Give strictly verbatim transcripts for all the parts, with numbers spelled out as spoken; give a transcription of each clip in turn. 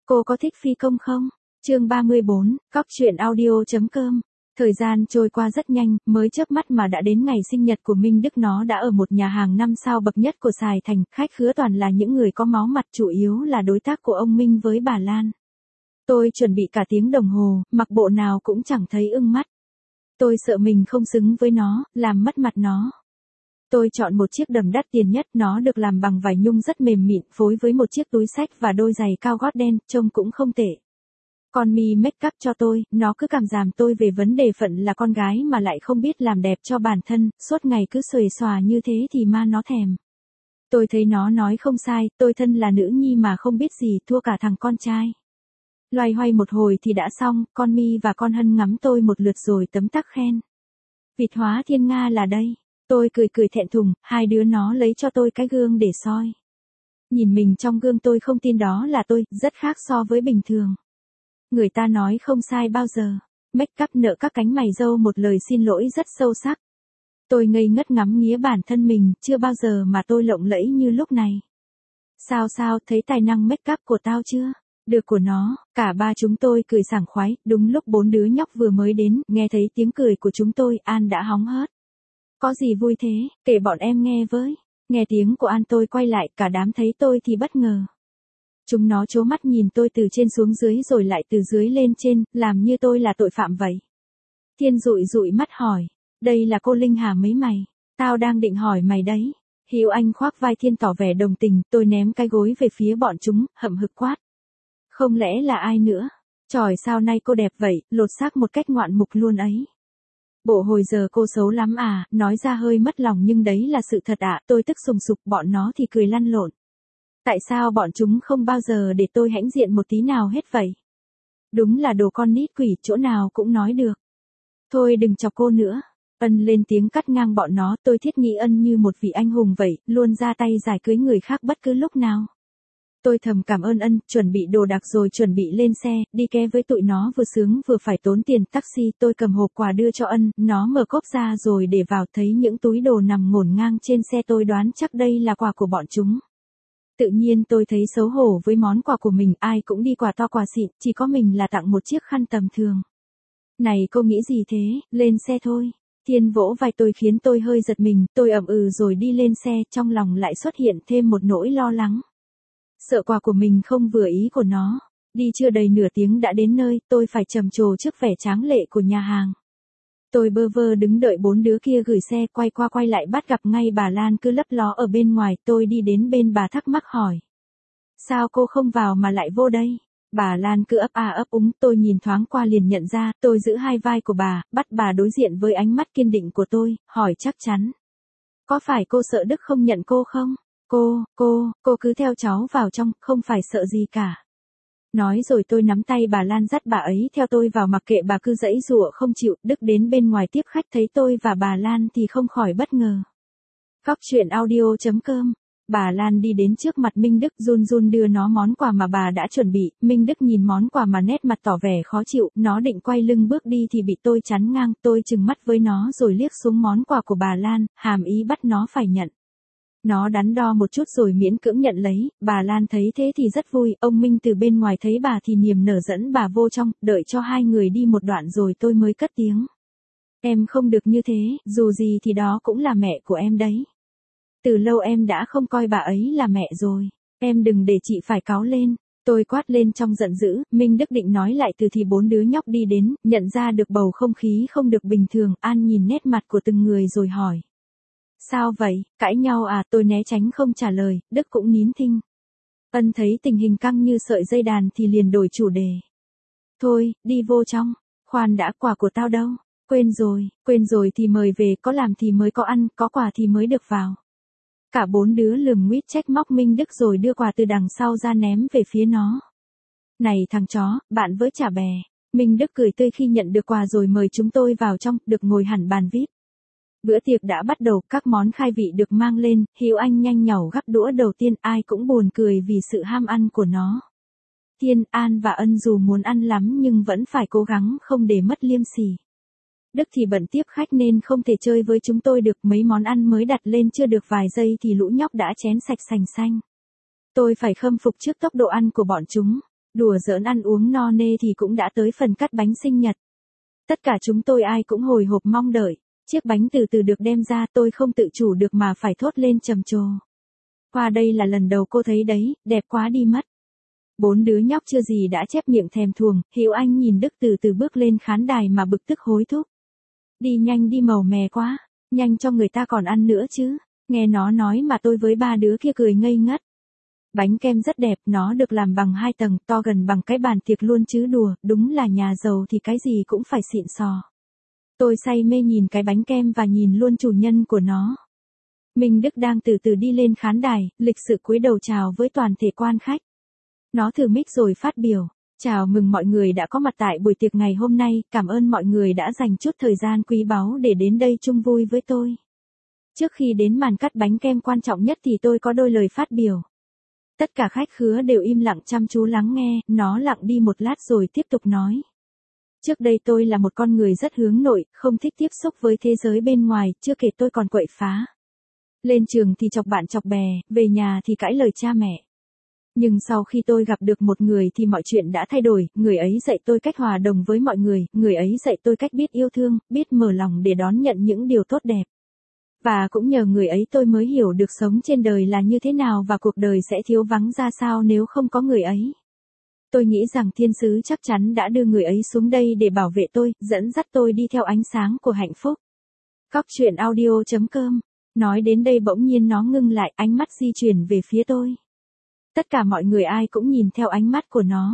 Cô có thích phi công không? Chương ba mươi bốn, cóc truyện audio.com. Thời gian trôi qua rất nhanh, mới chớp mắt mà đã đến ngày sinh nhật của Minh Đức. Nó đã ở một nhà hàng năm sao bậc nhất của Sài Thành, khách khứa toàn là những người có máu mặt, chủ yếu là đối tác của ông Minh với bà Lan. Tôi chuẩn bị cả tiếng đồng hồ, mặc bộ nào cũng chẳng thấy ưng mắt. Tôi sợ mình không xứng với nó, làm mất mặt nó. Tôi chọn một chiếc đầm đắt tiền nhất, nó được làm bằng vải nhung rất mềm mịn, phối với một chiếc túi xách và đôi giày cao gót đen, trông cũng không tệ. Con mi make up cho tôi, nó cứ cảm giảm tôi về vấn đề phận là con gái mà lại không biết làm đẹp cho bản thân, suốt ngày cứ xuề xòa như thế thì ma nó thèm. Tôi thấy nó nói không sai, tôi thân là nữ nhi mà không biết gì, thua cả thằng con trai. Loay hoay một hồi thì đã xong, con mi và con Hân ngắm tôi một lượt rồi tấm tắc khen. Vịt hóa thiên nga là đây. Tôi cười cười thẹn thùng, hai đứa nó lấy cho tôi cái gương để soi. Nhìn mình trong gương tôi không tin đó là tôi, rất khác so với bình thường. Người ta nói không sai bao giờ. Make up nợ các cánh mày râu một lời xin lỗi rất sâu sắc. Tôi ngây ngất ngắm nghía bản thân mình, chưa bao giờ mà tôi lộng lẫy như lúc này. Sao sao, thấy tài năng make up của tao chưa? Được của nó, cả ba chúng tôi cười sảng khoái, đúng lúc bốn đứa nhóc vừa mới đến, nghe thấy tiếng cười của chúng tôi, An đã hóng hớt. Có gì vui thế, kể bọn em nghe với. Nghe tiếng của An tôi quay lại, cả đám thấy tôi thì bất ngờ. Chúng nó trố mắt nhìn tôi từ trên xuống dưới rồi lại từ dưới lên trên, làm như tôi là tội phạm vậy. Thiên dụi dụi mắt hỏi, đây là cô Linh hả mấy mày? Tao đang định hỏi mày đấy. Hiếu Anh khoác vai Thiên tỏ vẻ đồng tình, tôi ném cái gối về phía bọn chúng, hậm hực quát. Không lẽ là ai nữa? Trời sao nay cô đẹp vậy, lột xác một cách ngoạn mục luôn ấy. Bộ hồi giờ cô xấu lắm à, nói ra hơi mất lòng nhưng đấy là sự thật ạ, à. Tôi tức sùng sục, bọn nó thì cười lăn lộn. Tại sao bọn chúng không bao giờ để tôi hãnh diện một tí nào hết vậy? Đúng là đồ con nít quỷ, chỗ nào cũng nói được. Thôi đừng chọc cô nữa. Ân lên tiếng cắt ngang bọn nó, tôi thiết nghĩ Ân như một vị anh hùng vậy, luôn ra tay giải cưới người khác bất cứ lúc nào. Tôi thầm cảm ơn Ân, chuẩn bị đồ đạc rồi chuẩn bị lên xe, đi ké với tụi nó vừa sướng vừa phải tốn tiền taxi. Tôi cầm hộp quà đưa cho Ân, nó mở cốp ra rồi để vào, thấy những túi đồ nằm ngổn ngang trên xe, tôi đoán chắc đây là quà của bọn chúng. Tự nhiên tôi thấy xấu hổ với món quà của mình, ai cũng đi quà to quà xịn, chỉ có mình là tặng một chiếc khăn tầm thường. Này cô nghĩ gì thế, lên xe thôi. Thiên vỗ vai tôi khiến tôi hơi giật mình, tôi ậm ừ rồi đi lên xe, trong lòng lại xuất hiện thêm một nỗi lo lắng. Sợ quà của mình không vừa ý của nó. Đi chưa đầy nửa tiếng đã đến nơi, tôi phải trầm trồ trước vẻ tráng lệ của nhà hàng. Tôi bơ vơ đứng đợi bốn đứa kia gửi xe, quay qua quay lại bắt gặp ngay bà Lan cứ lấp ló ở bên ngoài. Tôi đi đến bên bà thắc mắc hỏi. Sao cô không vào mà lại vô đây? Bà Lan cứ ấp à ấp úng, tôi nhìn thoáng qua liền nhận ra, tôi giữ hai vai của bà, bắt bà đối diện với ánh mắt kiên định của tôi, hỏi chắc chắn. Có phải cô sợ Đức không nhận cô không? Cô, cô, cô cứ theo cháu vào trong, không phải sợ gì cả. Nói rồi tôi nắm tay bà Lan dắt bà ấy theo tôi vào, mặc kệ bà cứ giãy giụa không chịu. Đức đến bên ngoài tiếp khách thấy tôi và bà Lan thì không khỏi bất ngờ. Cóc truyện audio.com. Bà Lan đi đến trước mặt Minh Đức run run đưa nó món quà mà bà đã chuẩn bị. Minh Đức nhìn món quà mà nét mặt tỏ vẻ khó chịu, nó định quay lưng bước đi thì bị tôi chắn ngang. Tôi trừng mắt với nó rồi liếc xuống món quà của bà Lan, hàm ý bắt nó phải nhận. Nó đắn đo một chút rồi miễn cưỡng nhận lấy, bà Lan thấy thế thì rất vui, ông Minh từ bên ngoài thấy bà thì niềm nở dẫn bà vô trong, đợi cho hai người đi một đoạn rồi tôi mới cất tiếng. Em không được như thế, dù gì thì đó cũng là mẹ của em đấy. Từ lâu em đã không coi bà ấy là mẹ rồi, em đừng để chị phải cáu lên. Tôi quát lên trong giận dữ. Minh Đức định nói lại từ thì bốn đứa nhóc đi đến, nhận ra được bầu không khí không được bình thường. An nhìn nét mặt của từng người rồi hỏi. Sao vậy, cãi nhau à? Tôi né tránh không trả lời, Đức cũng nín thinh. Ân thấy tình hình căng như sợi dây đàn thì liền đổi chủ đề. Thôi, đi vô trong. Khoan đã, quà của tao đâu? Quên rồi, quên rồi thì mời về, có làm thì mới có ăn, có quà thì mới được vào. Cả bốn đứa lườm nguýt trách móc Minh Đức rồi đưa quà từ đằng sau ra ném về phía nó. Này thằng chó, bạn với chả bè. Minh Đức cười tươi khi nhận được quà rồi mời chúng tôi vào trong, được ngồi hẳn bàn vi ai pi. Bữa tiệc đã bắt đầu, các món khai vị được mang lên, Hiếu Anh nhanh nhảu gắp đũa đầu tiên, ai cũng buồn cười vì sự ham ăn của nó. Thiên, An và Ân dù muốn ăn lắm nhưng vẫn phải cố gắng không để mất liêm sỉ. Đức thì bận tiếp khách nên không thể chơi với chúng tôi được, mấy món ăn mới đặt lên chưa được vài giây thì lũ nhóc đã chén sạch sành xanh. Tôi phải khâm phục trước tốc độ ăn của bọn chúng. Đùa giỡn ăn uống no nê thì cũng đã tới phần cắt bánh sinh nhật. Tất cả chúng tôi ai cũng hồi hộp mong đợi. Chiếc bánh từ từ được đem ra, tôi không tự chủ được mà phải thốt lên trầm trồ. Qua đây là lần đầu cô thấy đấy, đẹp quá đi mất. Bốn đứa nhóc chưa gì đã chép miệng thèm thuồng, Hiểu Anh nhìn Đức từ từ bước lên khán đài mà bực tức hối thúc. Đi nhanh đi màu mè quá, nhanh cho người ta còn ăn nữa chứ. Nghe nó nói mà tôi với ba đứa kia cười ngây ngất. Bánh kem rất đẹp, nó được làm bằng hai tầng, to gần bằng cái bàn tiệc luôn chứ đùa, đúng là nhà giàu thì cái gì cũng phải xịn sò. Tôi say mê nhìn cái bánh kem và nhìn luôn chủ nhân của nó. Minh Đức đang từ từ đi lên khán đài, lịch sự cúi đầu chào với toàn thể quan khách. Nó thử mic rồi phát biểu. Chào mừng mọi người đã có mặt tại buổi tiệc ngày hôm nay, cảm ơn mọi người đã dành chút thời gian quý báu để đến đây chung vui với tôi. Trước khi đến màn cắt bánh kem quan trọng nhất thì tôi có đôi lời phát biểu. Tất cả khách khứa đều im lặng chăm chú lắng nghe, nó lặng đi một lát rồi tiếp tục nói. Trước đây tôi là một con người rất hướng nội, không thích tiếp xúc với thế giới bên ngoài, chưa kể tôi còn quậy phá. Lên trường thì chọc bạn chọc bè, về nhà thì cãi lời cha mẹ. Nhưng sau khi tôi gặp được một người thì mọi chuyện đã thay đổi, người ấy dạy tôi cách hòa đồng với mọi người, người ấy dạy tôi cách biết yêu thương, biết mở lòng để đón nhận những điều tốt đẹp. Và cũng nhờ người ấy tôi mới hiểu được sống trên đời là như thế nào và cuộc đời sẽ thiếu vắng ra sao nếu không có người ấy. Tôi nghĩ rằng thiên sứ chắc chắn đã đưa người ấy xuống đây để bảo vệ tôi, dẫn dắt tôi đi theo ánh sáng của hạnh phúc. Cóc truyện audio chấm com. Nói đến đây bỗng nhiên nó ngưng lại, ánh mắt di chuyển về phía tôi. Tất cả mọi người ai cũng nhìn theo ánh mắt của nó.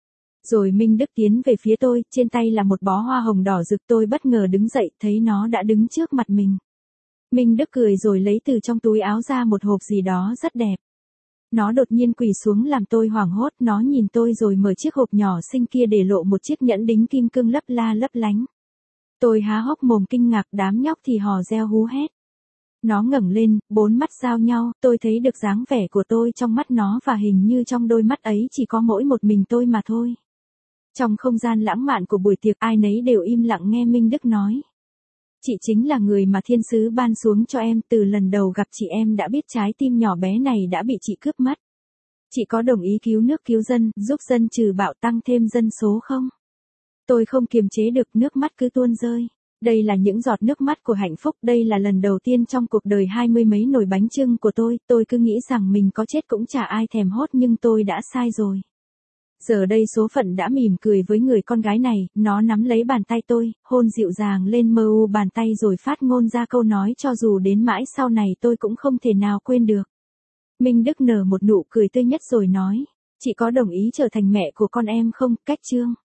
Rồi Minh Đức tiến về phía tôi, trên tay là một bó hoa hồng đỏ rực. Tôi bất ngờ đứng dậy, thấy nó đã đứng trước mặt mình. Minh Đức cười rồi lấy từ trong túi áo ra một hộp gì đó rất đẹp. Nó đột nhiên quỳ xuống làm tôi hoảng hốt, nó nhìn tôi rồi mở chiếc hộp nhỏ xinh kia để lộ một chiếc nhẫn đính kim cương lấp la lấp lánh. Tôi há hốc mồm kinh ngạc, đám nhóc thì hò reo hú hét. Nó ngẩng lên, bốn mắt giao nhau, tôi thấy được dáng vẻ của tôi trong mắt nó và hình như trong đôi mắt ấy chỉ có mỗi một mình tôi mà thôi. Trong không gian lãng mạn của buổi tiệc ai nấy đều im lặng nghe Minh Đức nói. Chị chính là người mà thiên sứ ban xuống cho em, từ lần đầu gặp chị em đã biết trái tim nhỏ bé này đã bị chị cướp mất. Chị có đồng ý cứu nước cứu dân, giúp dân trừ bạo tăng thêm dân số không? Tôi không kiềm chế được, nước mắt cứ tuôn rơi. Đây là những giọt nước mắt của hạnh phúc, đây là lần đầu tiên trong cuộc đời hai mươi mấy nồi bánh chưng của tôi, tôi cứ nghĩ rằng mình có chết cũng chả ai thèm hốt nhưng tôi đã sai rồi. Giờ đây số phận đã mỉm cười với người con gái này, nó nắm lấy bàn tay tôi, hôn dịu dàng lên mờ u bàn tay rồi phát ngôn ra câu nói cho dù đến mãi sau này tôi cũng không thể nào quên được. Minh Đức nở một nụ cười tươi nhất rồi nói, chị có đồng ý trở thành mẹ của con em không, Cách Trương?